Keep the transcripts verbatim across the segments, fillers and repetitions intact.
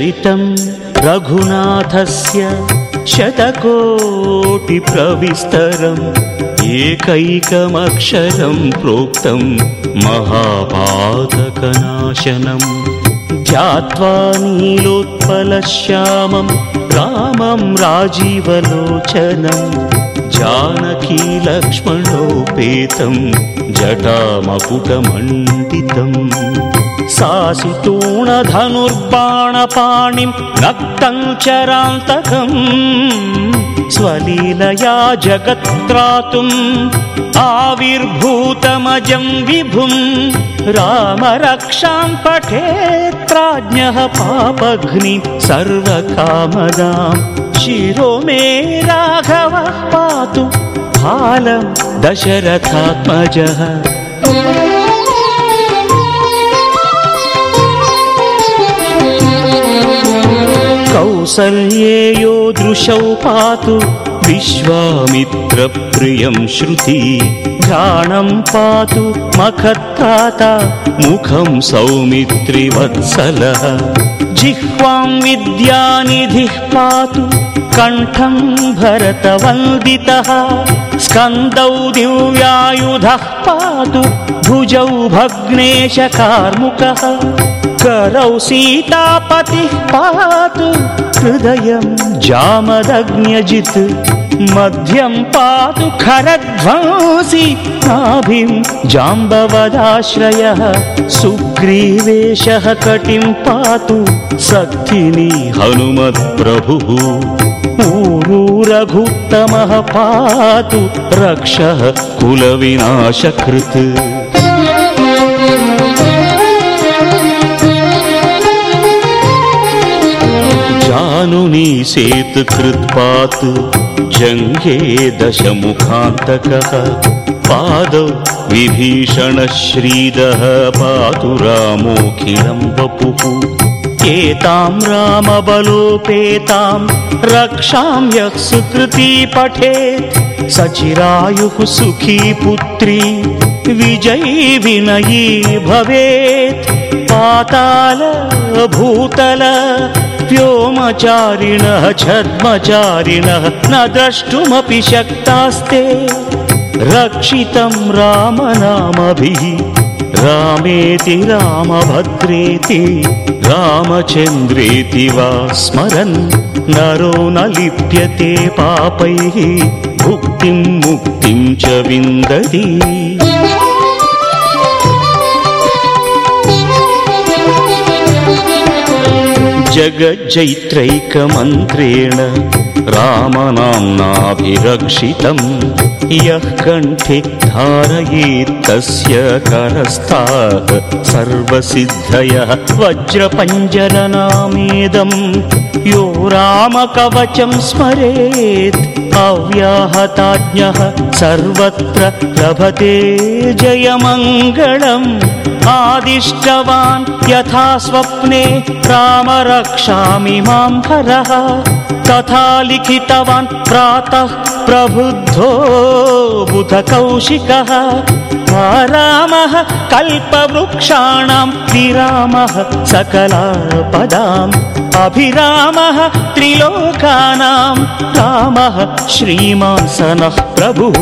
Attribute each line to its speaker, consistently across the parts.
Speaker 1: चरितं रघुनाथस्य शतकोटिप्रविस्तरम् एकैकमक्षरं प्रोक्तं महापातकनाशनम् ध्यात्वा नीलोत्पलश्यामं रामं राजीवलोचनं जानकी लक्ष्मणोपेतं जटामकुटमण्डितम् सासितूणधनुर्बाणपाणिं नक्तं चरान्तकम् स्वलीलया जगत्त्रातुम् आविर्भूतमजं विभुं रामरक्षां पठेत्राज्ञः पापघ्नि सर्वकामदां शिरो मे राघवः पातु फालं दशरथात्मजः। कौसल्येयो दृशौ पातु विश्वामित्रप्रियं श्रुति घ्राणं पातु मखत्राता मुखं सौमित्रिवत्सलः जिह्वां विद्यानिधिः पातु कण्ठं भरतवन्दितः स्कन्दौ दिव्यायुधः पातु भुजौ भग्नेशकार्मुकः करौ सीतापतिः पातु हृदयं जामदग्न्यजित् मध्यं पातु खरध्वंसी नाभिं जाम्बवदाश्रयः सुग्रीवेशः कटिं पातु सक्थिनी हनुमत्प्रभुः ऊरू रघुत्तमः पातु रक्षः कुलविनाशकृत् जानुनी सेतुकृत्पातु जङ्घे दशमुखान्तकः पादौ विभीषणश्रीदः पातु रामोऽखिलं वपुः एतां रामबलोपेतां रक्षां यः सुकृती पठेत् सचिरायुः सुखी पुत्री विजयी विनयी भवेत् पाताल भूतल व्योमचारिणः छद्मचारिणः न द्रष्टुमपि शक्तास्ते रक्षितं रामनामभिः रामेति रामभद्रेति रामचन्द्रेति वा स्मरन् नरो न लिप्यते पापैः भुक्तिं मुक्तिं च विन्दति। जगज्जैत्रैकमन्त्रेण रामनाम्नाभिरक्षितम् यः कण्ठे धारयेत् तस्य करस्थाः सर्वसिद्धयः वज्रपञ्जरनामेदं यो रामकवचं स्मरेत् अव्याहताज्ञः सर्वत्र लभते जयमङ्गलम् आदिष्टवान् यथा स्वप्ने राम रक्षामि मां हरः तथा लिखितवान् प्रातः प्रबुद्धो बुधकौशिकः रामः कल्पवृक्षाणां विरामः सकलापदाम् अभिरामः त्रिलोकानां रामः श्रीमान् सनः प्रभुः।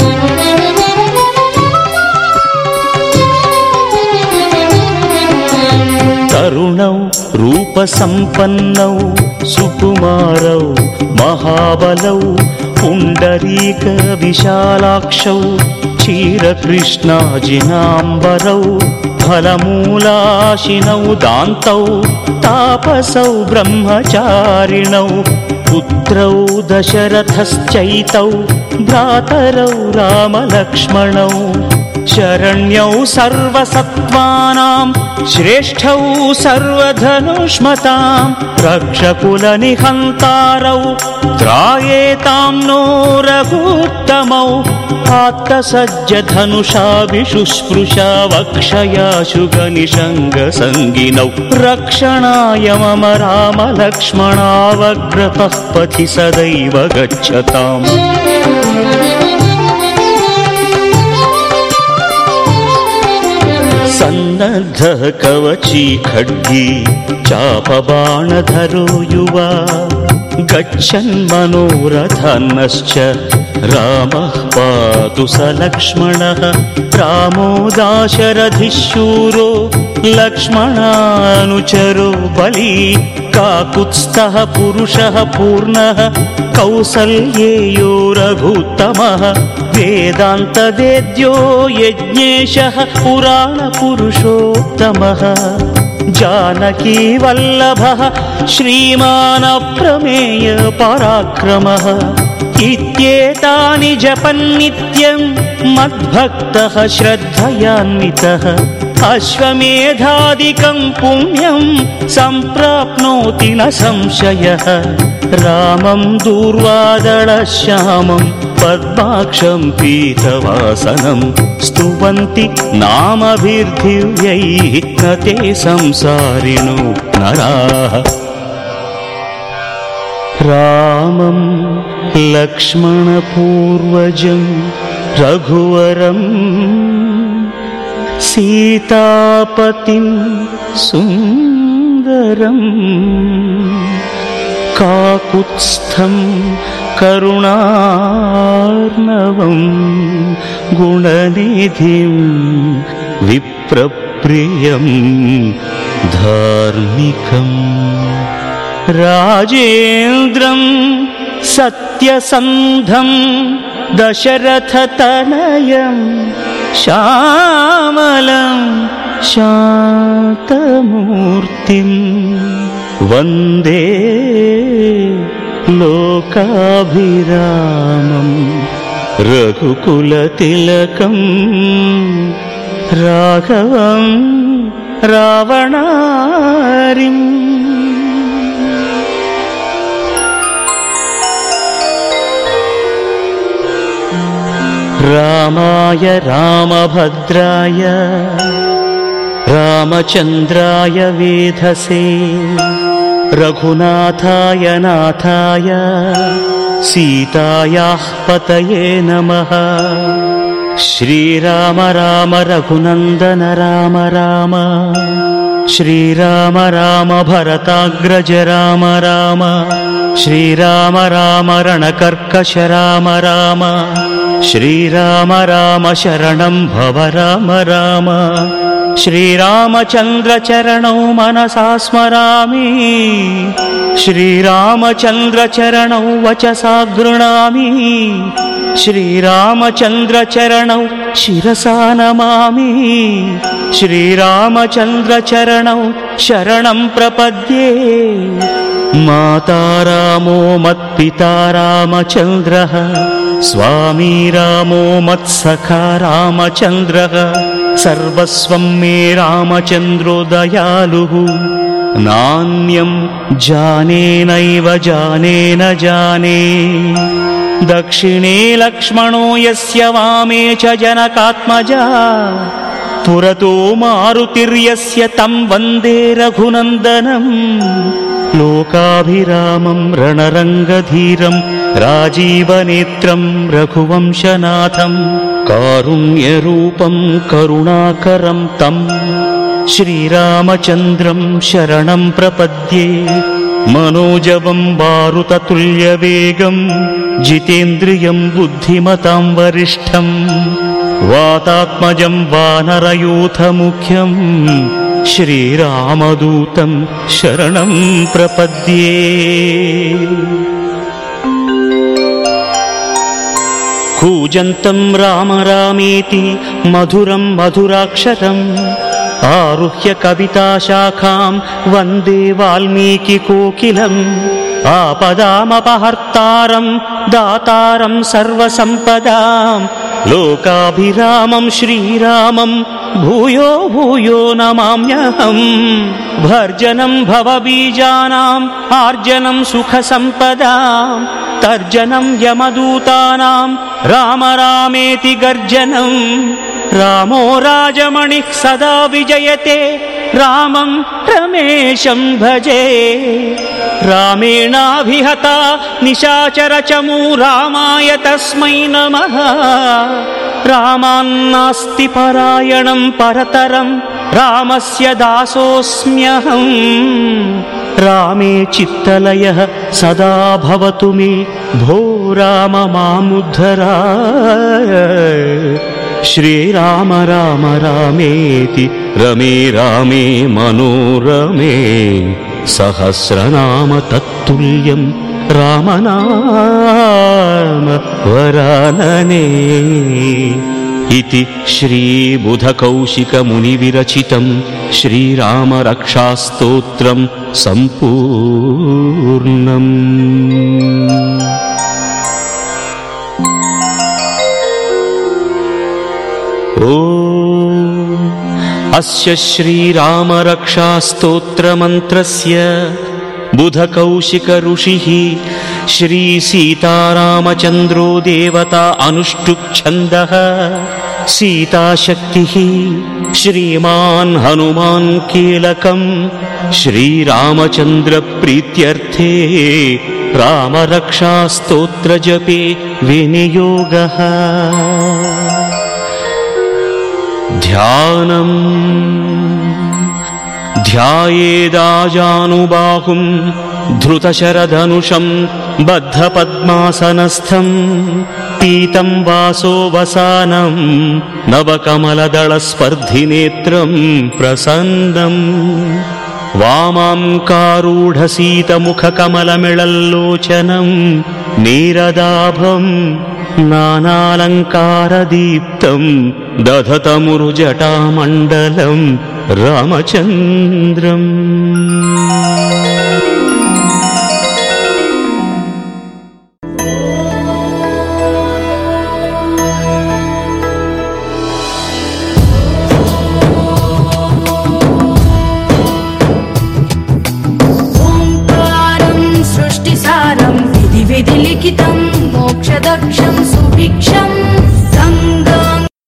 Speaker 1: तरुणौ रूपसम्पन्नौ सुकुमारौ महाबलौ पुण्डरीकविशालाक्षौ क्षीरकृष्णाजिनाम्बरौ फलमूलाशिनौ दान्तौ तापसौ ब्रह्मचारिणौ पुत्रौ दशरथश्चैतौ भ्रातरौ रामलक्ष्मणौ शरण्यौ सर्वसत्त्वानां श्रेष्ठौ सर्वधनुष्मतां रक्षकुलनिहन्तारौ त्रायेतां नो रघुत्तमौ आत्तसज्जधनुषाभिषुस्पृशा वक्षयाशुगनिषङ्गसङ्गिनौ रक्षणाय मम रामलक्ष्मणावग्रतः पथि सदैव गच्छताम्। सन्नद्धः कवची खड्गी चापबाणधरो युवा गच्छन् मनोरथन्नश्च रामः पातु स लक्ष्मणः रामो दाशरथिशूरो लक्ष्मणानुचरो बली काकुत्स्थः पुरुषः पूर्णः कौसल्येयो रघुत्तमः वेदान्तवेद्यो यज्ञेशः पुराणपुरुषोत्तमः जानकी वल्लभः श्रीमान् अप्रमेय पराक्रमः इत्येतानि जपन्नित्यं मद्भक्तः श्रद्धयान्वितः अश्वमेधादिकं पुण्यं सम्प्राप्नोति न संशयः रामं दूर्वादळश्यामं पद्माक्षं पीतवासनं स्तुवन्ति नामभिर्दिव्यैः न ते संसारिणो नराः रामं लक्ष्मणपूर्वजं रघुवरं सीतापतिं सुन्दरं काकुत्स्थं करुणार्णवं गुणनिधिं विप्रप्रियं धार्मिकम् राजेन्द्रं सत्यसन्धं दशरथतनयं श्यामलं शान्तमूर्तिं वन्दे लोकाभिरामं रघुकुलतिलकं राघवं रावणारिम् रामाय रामभद्राय रामचन्द्राय वेधसे रघुनाथाय नाथाय सीतायाः पतये नमः श्रीराम राम रघुनन्दन राम राम श्रीराम राम भरताग्रज राम राम श्रीराम राम रणकर्कश राम राम श्रीराम राम शरणं भव राम राम श्रीरामचन्द्र चरणौ मनसा स्मरामि श्रीरामचन्द्र चरणौ वचसा गृह्णामि श्रीरामचन्द्र चरणौ शिरसा नमामि श्रीरामचन्द्र चरणौ शरणं प्रपद्ये माता रामो मत्पिता रामचन्द्रः स्वामी रामो मत्सखा रामचन्द्रः सर्वस्वं मे रामचन्द्रो दयालुः नान्यं जाने नैव जाने न जाने दक्षिणे लक्ष्मणो यस्य वामे च जनकात्मजा पुरतो मारुतिर्यस्य तं वन्दे रघुनन्दनं लोकाभिरामं रणरङ्गधीरं राजीवनेत्रं रघुवंशनाथं कारुण्यरूपं करुणाकरं तं श्रीरामचन्द्रं शरणं प्रपद्ये मनोजवं मारुततुल्यवेगं जितेन्द्रियं बुद्धिमतां वरिष्ठं वातात्मजं वानरयूथमुख्यं श्रीरामदूतं शरणं प्रपद्ये कूजन्तं राम रामेति मधुरं मधुराक्षरम् आरुह्य कविताशाखां वन्दे वाल्मीकिकोकिलम् आपदामपहर्तारं दातारं सर्वसम्पदां लोकाभिरामं श्रीरामं भूयो भूयो नमाम्यहम् भर्जनं भवबीजानाम् आर्जनं सुखसम्पदां तर्जनं यमदूतानां राम रामेति गर्जनम् रामो राजमणिः सदा विजयते रामं रमेशं भजे रामेणाभिहता निशाचरचमू रामाय तस्मै नमः रामान्नास्ति परायणं परतरं रामस्य दासोऽस्म्यहं रामे चित्तलयः सदा भवतु मे भो राम मामुद्धर श्रीराम राम रामेति रमे रामे मनोरमे सहस्रनाम तत्तुल्यं रामनाम वरानने इति श्रीबुधकौशिकमुनिविरचितं श्रीरामरक्षास्तोत्रं सम्पूर्णम्। ॐ अस्य श्रीरामरक्षास्तोत्रमन्त्रस्य बुधकौशिक ऋषिः श्रीसीतारामचन्द्रो देवता अनुष्टुप् सीताशक्तिः श्रीमान् हनुमान् कीलकं श्रीरामचन्द्रप्रीत्यर्थे रामरक्षास्तोत्रजपे विनियोगः। ध्यानम् ध्यायेदाजानुबाहुं धृतशरधनुषं बद्धपद्मासनस्थं पीतं वासोवसानं नवकमलदलस्पर्धिनेत्रं प्रसन्नं वामाङ्कारूढसीतमुखकमलमिळल्लोचनं नीरदाभं नानालङ्कारदीप्तं दधतमुरुजटामण्डलं रामचन्द्रम्।
Speaker 2: ओङ्कारं सृष्टिसारं विधि विधि लिखितं मोक्षदक्षं सुभिक्षं